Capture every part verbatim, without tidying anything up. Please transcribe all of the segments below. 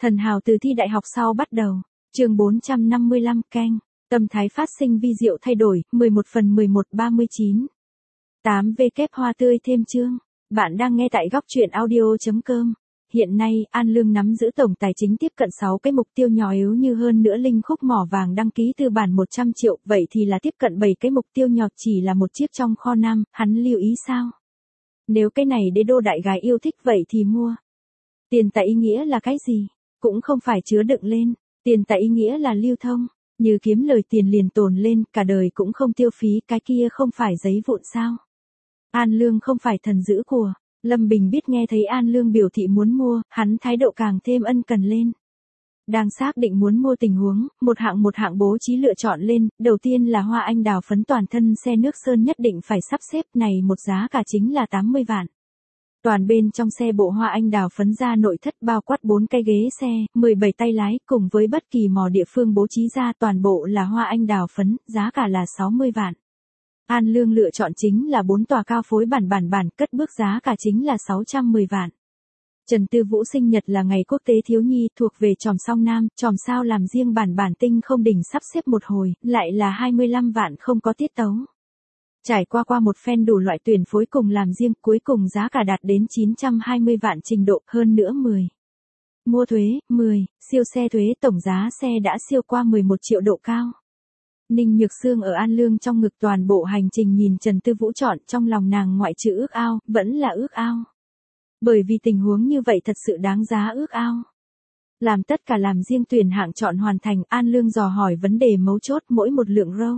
Thần hào từ thi đại học sau bắt đầu. Chương bốn trăm năm mươi lăm canh. Tâm thái phát sinh vi diệu thay đổi, mười một phần mười một ba mươi chín. tám W hoa tươi thêm chương. Bạn đang nghe tại góc truyện audio chấm com. Hiện nay, An Lương nắm giữ tổng tài chính tiếp cận sáu cái mục tiêu nhỏ yếu như hơn nữa linh khúc mỏ vàng đăng ký tư bản một trăm triệu, vậy thì là tiếp cận bảy cái mục tiêu nhỏ chỉ là một chiếc trong kho năm, hắn lưu ý sao? Nếu cái này đế đô đại gái yêu thích vậy thì mua. Tiền tại ý nghĩa là cái gì? Cũng không phải chứa đựng lên, tiền tại ý nghĩa là lưu thông, như kiếm lời tiền liền tồn lên, cả đời cũng không tiêu phí, cái kia không phải giấy vụn sao? An Lương không phải thần giữ của. Lâm Bình biết nghe thấy An Lương biểu thị muốn mua, hắn thái độ càng thêm ân cần lên. Đang xác định muốn mua tình huống, một hạng một hạng bố trí lựa chọn lên, đầu tiên là hoa anh đào phấn toàn thân xe nước sơn nhất định phải sắp xếp, này một giá cả chính là tám mươi vạn. Toàn bên trong xe bộ hoa anh đào phấn ra nội thất bao quát bốn cái ghế xe, mười bảy tay lái cùng với bất kỳ mò địa phương bố trí ra toàn bộ là hoa anh đào phấn, giá cả là sáu mươi vạn. An Lương lựa chọn chính là bốn tòa cao phối bản bản bản, cất bước giá cả chính là sáu trăm mười vạn. Trần Tư Vũ sinh nhật là ngày quốc tế thiếu nhi, thuộc về chòm song nam, chòm sao làm riêng bản bản tinh không đỉnh sắp xếp một hồi, lại là hai mươi lăm vạn không có tiết tấu. Trải qua qua một phen đủ loại tuyển phối cùng làm riêng, cuối cùng giá cả đạt đến chín trăm hai mươi vạn trình độ, hơn nữa mười. Mua thuế, mười, siêu xe thuế, tổng giá xe đã siêu qua mười một triệu độ cao. Ninh Nhược Sương ở An Lương trong ngực toàn bộ hành trình nhìn Trần Tư Vũ chọn, trong lòng nàng ngoại trừ ước ao, vẫn là ước ao. Bởi vì tình huống như vậy thật sự đáng giá ước ao. Làm tất cả làm riêng tuyển hạng chọn hoàn thành, An Lương dò hỏi vấn đề mấu chốt mỗi một lượng râu.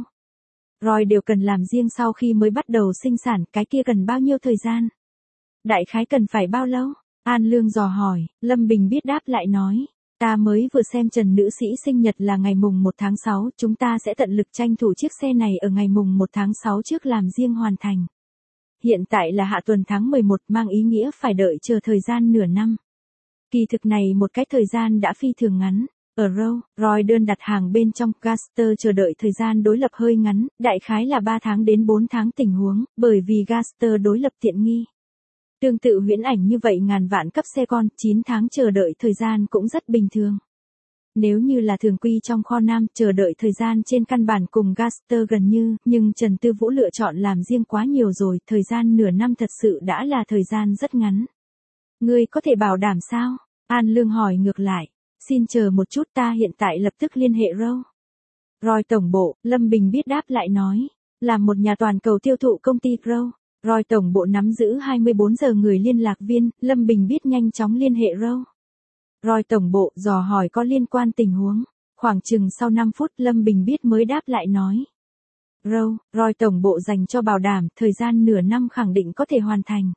Rồi đều cần làm riêng sau khi mới bắt đầu sinh sản, cái kia cần bao nhiêu thời gian? Đại khái cần phải bao lâu? An Lương dò hỏi, Lâm Bình biết đáp lại nói. Ta mới vừa xem Trần nữ sĩ sinh nhật là ngày mùng một tháng sáu, chúng ta sẽ tận lực tranh thủ chiếc xe này ở ngày mùng một tháng sáu trước làm riêng hoàn thành. Hiện tại là hạ tuần tháng mười một, mang ý nghĩa phải đợi chờ thời gian nửa năm. Kỳ thực này một cái thời gian đã phi thường ngắn. Ở Row, Roy đơn đặt hàng bên trong, Gaster chờ đợi thời gian đối lập hơi ngắn, đại khái là ba tháng đến bốn tháng tình huống, bởi vì Gaster đối lập tiện nghi. Tương tự huyễn ảnh như vậy ngàn vạn cấp xe con, chín tháng chờ đợi thời gian cũng rất bình thường. Nếu như là thường quy trong kho nam, chờ đợi thời gian trên căn bản cùng Gaster gần như, nhưng Trần Tư Vũ lựa chọn làm riêng quá nhiều rồi, thời gian nửa năm thật sự đã là thời gian rất ngắn. Ngươi có thể bảo đảm sao? An Lương hỏi ngược lại. Xin chờ một chút, ta hiện tại lập tức liên hệ Row. Roy tổng bộ, Lâm Bình biết đáp lại nói. Là một nhà toàn cầu tiêu thụ công ty Row. Roy tổng bộ nắm giữ hai mươi bốn giờ người liên lạc viên, Lâm Bình biết nhanh chóng liên hệ Row. Roy tổng bộ dò hỏi có liên quan tình huống. Khoảng chừng sau năm phút Lâm Bình biết mới đáp lại nói. Row, Roy tổng bộ dành cho bảo đảm, thời gian nửa năm khẳng định có thể hoàn thành.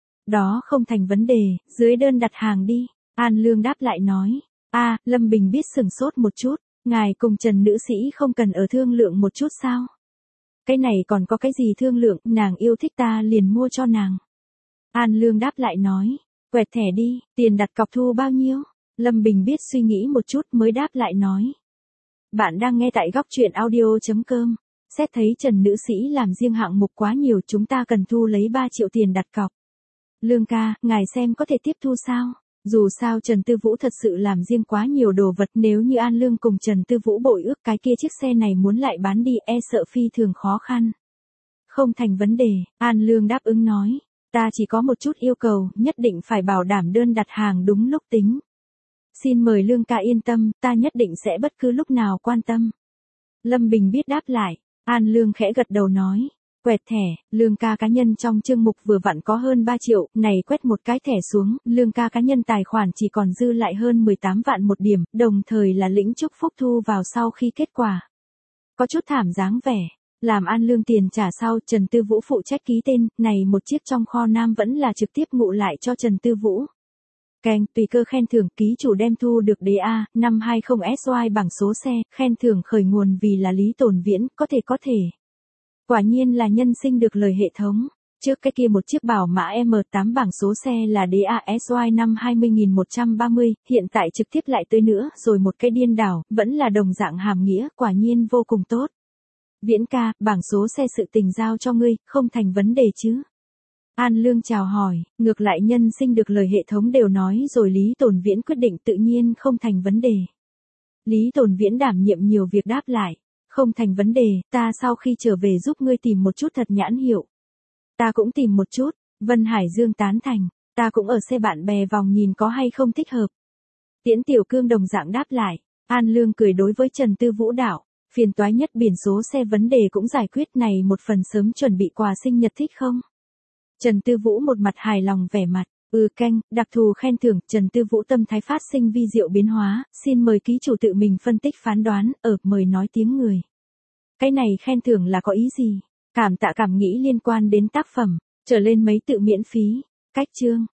Đó không thành vấn đề, dưới đơn đặt hàng đi. An Lương đáp lại nói. A, à, Lâm Bình biết sừng sốt một chút, ngài cùng Trần nữ sĩ không cần ở thương lượng một chút sao? Cái này còn có cái gì thương lượng, nàng yêu thích ta liền mua cho nàng. An Lương đáp lại nói, quẹt thẻ đi, tiền đặt cọc thu bao nhiêu? Lâm Bình biết suy nghĩ một chút mới đáp lại nói. Bạn đang nghe tại góc truyện audio chấm com. Xét thấy Trần nữ sĩ làm riêng hạng mục quá nhiều, chúng ta cần thu lấy ba triệu tiền đặt cọc. Lương ca, ngài xem có thể tiếp thu sao? Dù sao Trần Tư Vũ thật sự làm riêng quá nhiều đồ vật, nếu như An Lương cùng Trần Tư Vũ bội ước cái kia chiếc xe này muốn lại bán đi e sợ phi thường khó khăn. Không thành vấn đề, An Lương đáp ứng nói, ta chỉ có một chút yêu cầu, nhất định phải bảo đảm đơn đặt hàng đúng lúc tính. Xin mời Lương ca yên tâm, ta nhất định sẽ bất cứ lúc nào quan tâm. Lâm Bình biết đáp lại, An Lương khẽ gật đầu nói. Quẹt thẻ, Lương ca cá nhân trong chương mục vừa vặn có hơn ba triệu, này quét một cái thẻ xuống, Lương ca cá nhân tài khoản chỉ còn dư lại hơn mười tám vạn một điểm, đồng thời là lĩnh chúc phúc thu vào sau khi kết quả. Có chút thảm dáng vẻ, làm An Lương tiền trả sau, Trần Tư Vũ phụ trách ký tên, này một chiếc trong kho nam vẫn là trực tiếp ngụ lại cho Trần Tư Vũ. Kèng, tùy cơ khen thưởng, ký chủ đem thu được đế A, năm hai không S Y bảng số xe, khen thưởng khởi nguồn vì là Lý Tồn Viễn, có thể có thể. Quả nhiên là nhân sinh được lời hệ thống. Trước cái kia một chiếc bảo mã M tám bảng số xe là đê a ét i năm hai mươi nghìn một trăm ba mươi, hiện tại trực tiếp lại tới nữa, rồi một cái điên đảo, vẫn là đồng dạng hàm nghĩa, quả nhiên vô cùng tốt. Viễn ca, bảng số xe sự tình giao cho ngươi, không thành vấn đề chứ. An Lương chào hỏi, ngược lại nhân sinh được lời hệ thống đều nói rồi Lý Tồn Viễn quyết định tự nhiên không thành vấn đề. Lý Tồn Viễn đảm nhiệm nhiều việc đáp lại, không thành vấn đề, ta sau khi trở về giúp ngươi tìm một chút thật nhãn hiệu. Ta cũng tìm một chút, Vân Hải Dương tán thành, ta cũng ở xe bạn bè vòng nhìn có hay không thích hợp. Tiễn Tiểu Cương đồng dạng đáp lại, An Lương cười đối với Trần Tư Vũ đạo, phiền toái nhất biển số xe vấn đề cũng giải quyết này một phần sớm chuẩn bị quà sinh nhật thích không? Trần Tư Vũ một mặt hài lòng vẻ mặt, ừ canh, đặc thù khen thưởng, Trần Tư Vũ tâm thái phát sinh vi diệu biến hóa, xin mời ký chủ tự mình phân tích phán đoán, ở mời nói tiếng người. Cái này khen thưởng là có ý gì? Cảm tạ cảm nghĩ liên quan đến tác phẩm, trở lên mấy tự miễn phí, cách chương.